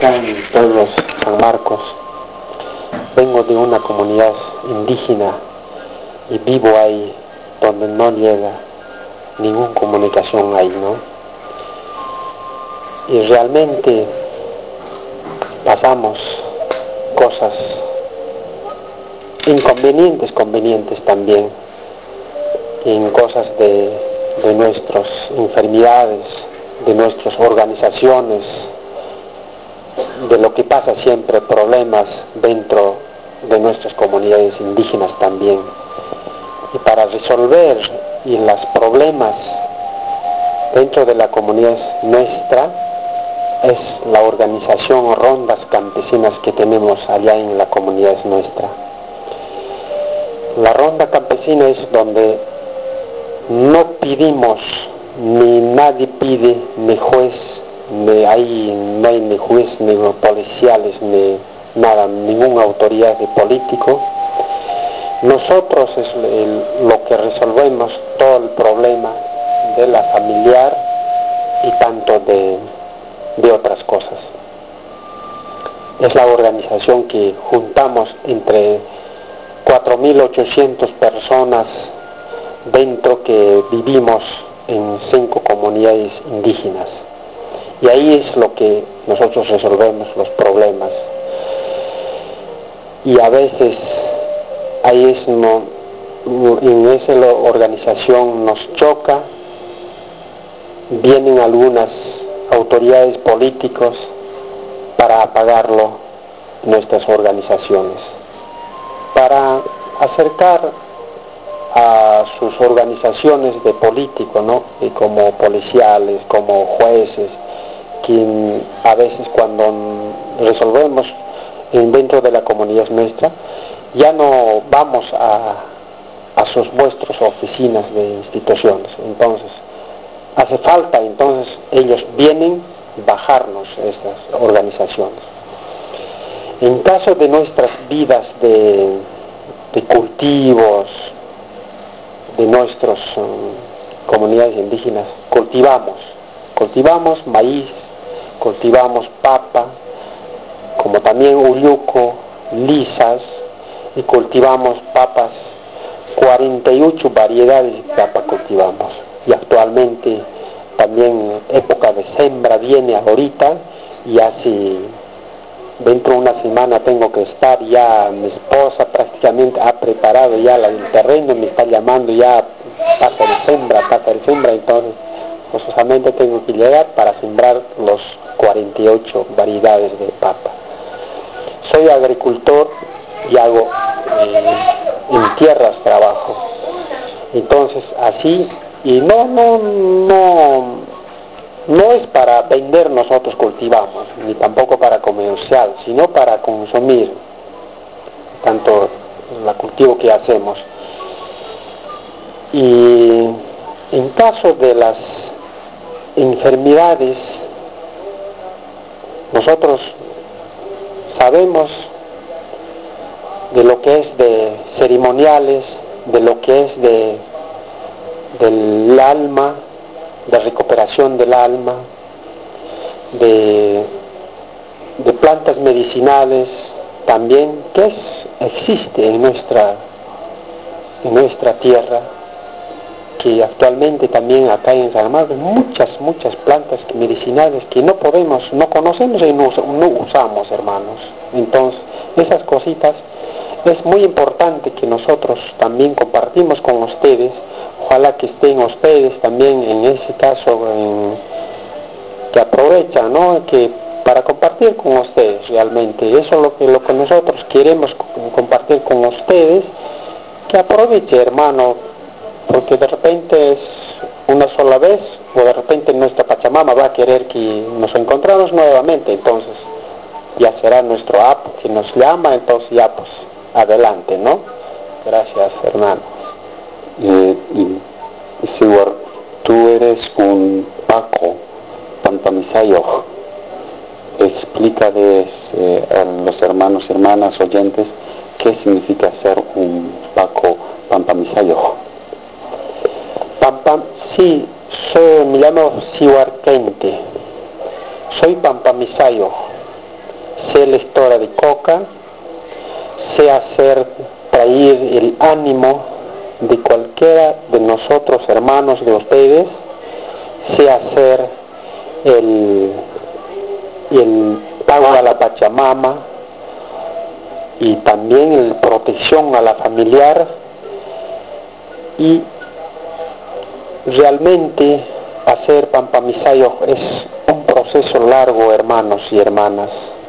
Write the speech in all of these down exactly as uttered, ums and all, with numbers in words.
Acá en el pueblo San Marcos, vengo de una comunidad indígena y vivo ahí donde no llega ninguna comunicación ahí, ¿no? Y realmente pasamos cosas inconvenientes, convenientes también, en cosas de, de nuestras enfermedades, de nuestras organizaciones, de lo que pasa siempre, problemas dentro de nuestras comunidades indígenas también. Y para resolver y los problemas dentro de la comunidad nuestra es la organización Rondas Campesinas que tenemos allá en la comunidad nuestra. La ronda campesina es donde no pedimos, ni nadie pide, ni juez, ni hay, no hay ni juez, ni policiales, ni nada, ninguna autoridad de político. Nosotros es el, lo que resolvemos todo el problema de la familiar y tanto de, de otras cosas. Es la organización que juntamos entre cuatro mil ochocientas personas dentro que vivimos en cinco comunidades indígenas. Y ahí es lo que nosotros resolvemos los problemas. Y a veces ahí es no, en esa organización nos choca, vienen algunas autoridades políticos para apagarlo nuestras organizaciones, para acercar a sus organizaciones de políticos, ¿no? Y como policiales, como jueces, que a veces cuando resolvemos dentro de la comunidad nuestra, ya no vamos a, a sus vuestras oficinas de instituciones. Entonces, hace falta, entonces ellos vienen a bajarnos estas organizaciones. En caso de nuestras vidas de, de cultivos, de nuestras um, comunidades indígenas, cultivamos, cultivamos maíz, cultivamos papa, como también uyuco, lisas, y cultivamos papas, cuarenta y ocho variedades de papa cultivamos. Y actualmente también época de siembra viene ahorita, y así dentro de una semana tengo que estar ya, mi esposa prácticamente ha preparado ya el terreno, me está llamando ya, pasa de siembra, pasa de siembra, entonces forzosamente tengo que llegar para sembrar los cuarenta y ocho variedades de papa. Soy agricultor y hago eh, en tierras trabajo, entonces así, y no, no, no, no es para vender nosotros cultivamos, ni tampoco para comercial, sino para consumir, tanto el cultivo que hacemos. Y en caso de las enfermedades, nosotros sabemos de lo que es de ceremoniales, de lo que es de del alma, de recuperación del alma, de, de plantas medicinales también, que es, existe en nuestra, en nuestra tierra, que actualmente también acá en San Marcos muchas, muchas plantas medicinales que no podemos, no conocemos y no, no usamos, hermanos. Entonces, esas cositas es muy importante que nosotros también compartimos con ustedes. Ojalá que estén ustedes también en ese caso, en, que aprovechan, ¿no? Que para compartir con ustedes realmente, eso es lo que, lo que nosotros queremos compartir con ustedes, que aproveche, hermano, porque de repente es una sola vez, o de repente nuestra Pachamama va a querer que nos encontramos nuevamente, entonces ya será nuestro apo que nos llama, entonces ya pues adelante, ¿no? Gracias, hermano. Eh, Siwar, tú eres un Paco Pampamisayo. Explícales eh, a los hermanos y hermanas oyentes qué significa ser un Paco Pampamisayo. Pampam, sí, soy, me llamo Siwar Kente, soy Pampamisayo. la historia de Coca, sé hacer traer el ánimo de cualquiera de nosotros, hermanos de ustedes, sé hacer el, el pago a la Pachamama y también la protección a la familiar, y realmente hacer Pampamisayo es un proceso largo, hermanos y hermanas.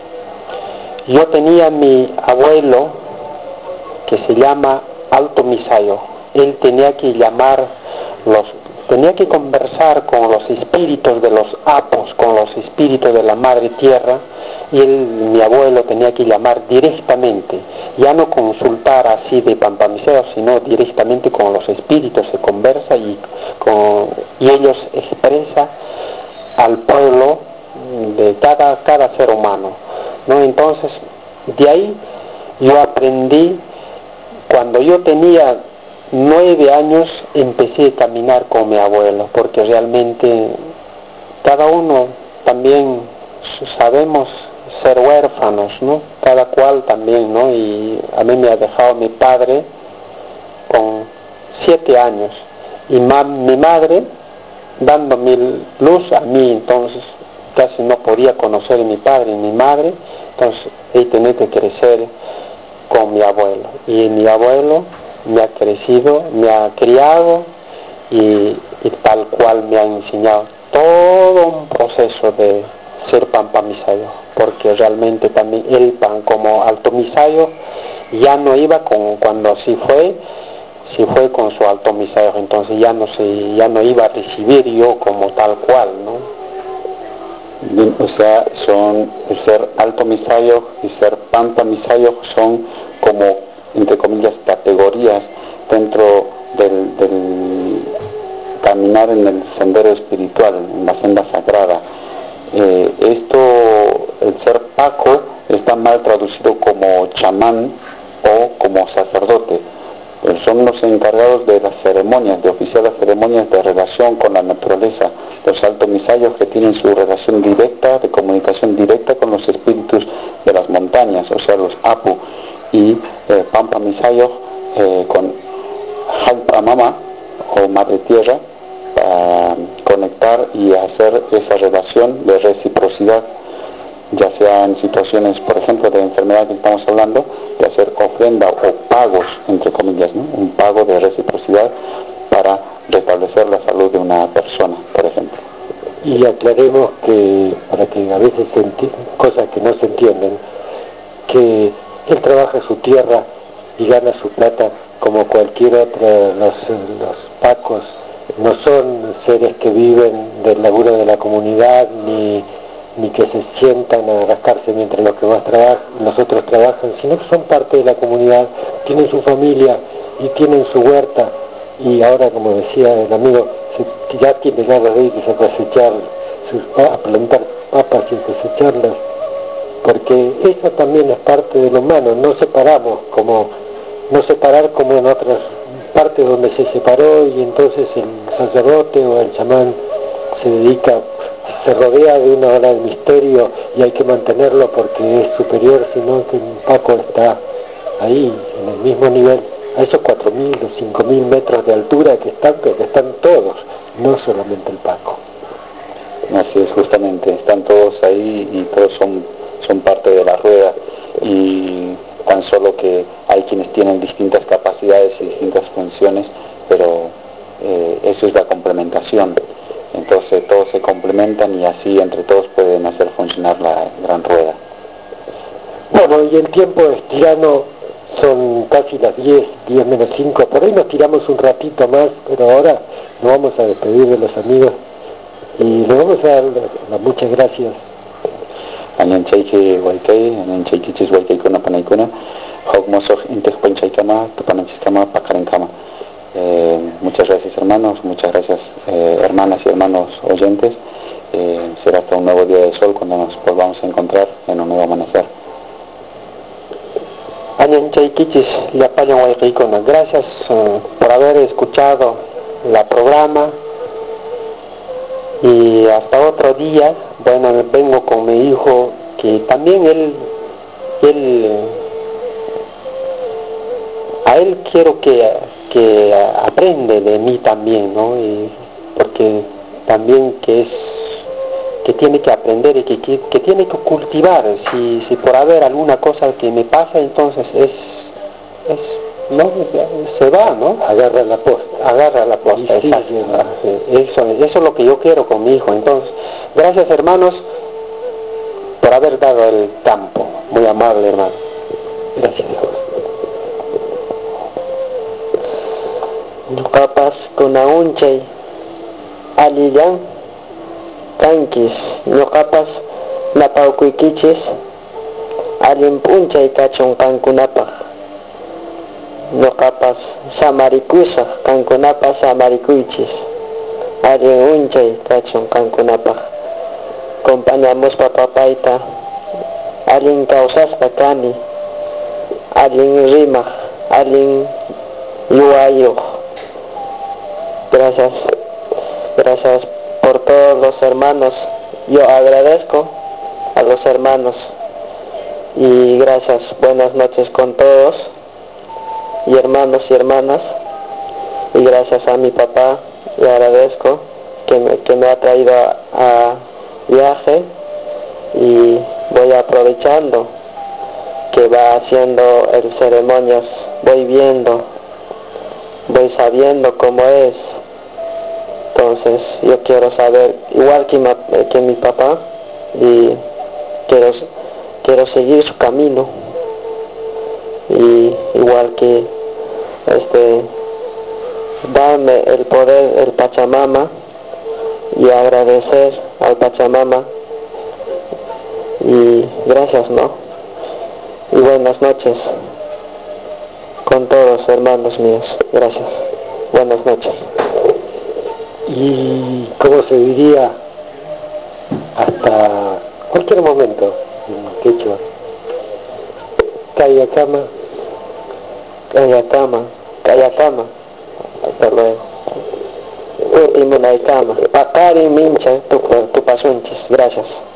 Yo tenía mi abuelo que se llama Alto Misayo. Él tenía que llamar los, tenía que conversar con los espíritus de los apos, con los espíritus de la Madre Tierra, y él, mi abuelo, tenía que llamar directamente, ya no consultar así de Pampamisayo, sino directamente con los espíritus, se conversa y, con, y ellos expresan al pueblo de cada, cada ser humano, ¿no? Entonces, de ahí yo aprendí. Cuando yo tenía nueve años empecé a caminar con mi abuelo, porque realmente cada uno también sabemos ser huérfanos, ¿no? Cada cual también, ¿no? Y a mí me ha dejado mi padre con siete años y ma mi madre dándome luz a mí, entonces casi no podía conocer a mi padre y mi madre, entonces he tenido que crecer con mi abuelo, y mi abuelo me ha crecido, me ha criado y, y tal cual me ha enseñado todo un proceso de ser Pampamisayo, porque realmente también el pan como Alto Misayo ya no iba con, cuando así fue, si fue con su Alto Misayo, entonces ya no se, ya no iba a recibir yo como tal cual, ¿no? O sea, son ser Alto Misayo y ser Pampamisayo son como, entre comillas, categorías dentro del, del caminar en el sendero espiritual, en la senda sagrada. Eh, esto, el ser Paco, está mal traducido como chamán o como sacerdote. Eh, son los encargados de las ceremonias, de oficiar las ceremonias de relación con la naturaleza. Los altos misayos que tienen su relación directa, de comunicación directa con los espíritus de las montañas, o sea, los Apu, y eh, Pampa misayos eh, con Halpa Mama o Madre Tierra, para conectar y hacer esa relación de reciprocidad, ya sea en situaciones, por ejemplo, de enfermedad que estamos hablando, de hacer ofrenda o pagos, entre comillas, ¿no? Un pago de reciprocidad para restablecer la salud de una persona, por ejemplo. Y aclaremos que, para que a veces se cosas que no se entienden, que él trabaja su tierra y gana su plata como cualquier otro. Los, los pacos no son seres que viven del laburo de la comunidad, ni, ni que se sientan a rascarse mientras los que más trabajan, los otros trabajan, sino que son parte de la comunidad, tienen su familia y tienen su huerta, y ahora, como decía el amigo, se, ya tiene ganas de irse a cosechar, sus, a plantar papas y cosecharlas, porque eso también es parte del humano. No separamos como, no separar como en otras partes donde se separó, y entonces el sacerdote o el chamán se dedica, se rodea de una ola de misterio y hay que mantenerlo porque es superior, sino que un Paco está ahí, en el mismo nivel, a esos cuatro mil o cinco mil metros de altura que están, pero que están todos, no solamente el Paco. Así es, justamente, están todos ahí y todos son, son parte de la rueda, y tan solo que hay quienes tienen distintas capacidades y distintas funciones, pero eh, eso es la complementación. Entonces todos se complementan y así entre todos pueden hacer funcionar la gran rueda. Bueno, y el tiempo es tirano, son casi las diez, diez menos cinco, por ahí nos tiramos un ratito más, pero ahora nos vamos a despedir de los amigos y le vamos a dar las muchas gracias. Añan chaiki waikei, añan chaiki chis waikei kuna panaikuna, hok mosoh inteh panchaikama, tupananchiskama, pakarenkama. Eh, muchas gracias hermanos, muchas gracias eh, hermanas y hermanos oyentes. Eh, será hasta un nuevo día de sol cuando nos volvamos a encontrar en un nuevo amanecer. Gracias uh, por haber escuchado la programa, y hasta otro día. Bueno, vengo con mi hijo, que también él él, a él quiero que, que aprende de mí también, ¿no? Y porque también que es que tiene que aprender y que, que, que tiene que cultivar. Si, si por haber alguna cosa que me pasa, entonces es, es no, se va, ¿no? Agarra la posta. Agarra la posta, sí, exacto. sí, Sí, eso, eso es lo que yo quiero con mi hijo. Entonces, gracias hermanos por haber dado el campo. Muy amable, hermano. Gracias. Papas kunaunchai alillan kankis ñuqapas napawkuykichis allin p'unchay kachun kankunapaq ñuqapas samarikusaq kankunapas samarikuychis allin unchay kachun kankunapaq compañamuspa papayta allin kawsasqa kani allin rimaq allin yuwayuq. Gracias, gracias por todos los hermanos. Yo agradezco a los hermanos y gracias, buenas noches con todos y hermanos y hermanas, y gracias a mi papá, le agradezco que me, que me ha traído a, a viaje, y voy aprovechando que va haciendo el ceremonias, voy viendo, voy sabiendo cómo es. Entonces yo quiero saber igual que, ma, que mi papá, y quiero, quiero seguir su camino, y igual que este darme el poder el Pachamama y agradecer al Pachamama, y gracias, ¿no? Y buenas noches con todos hermanos míos. Gracias, buenas noches. Y cómo se diría hasta cualquier momento en quechua. Kayakama, Kayakama, Kayakama, hasta luego. Uti munaykama, pakari mincha tu, tu pasunchis. Gracias.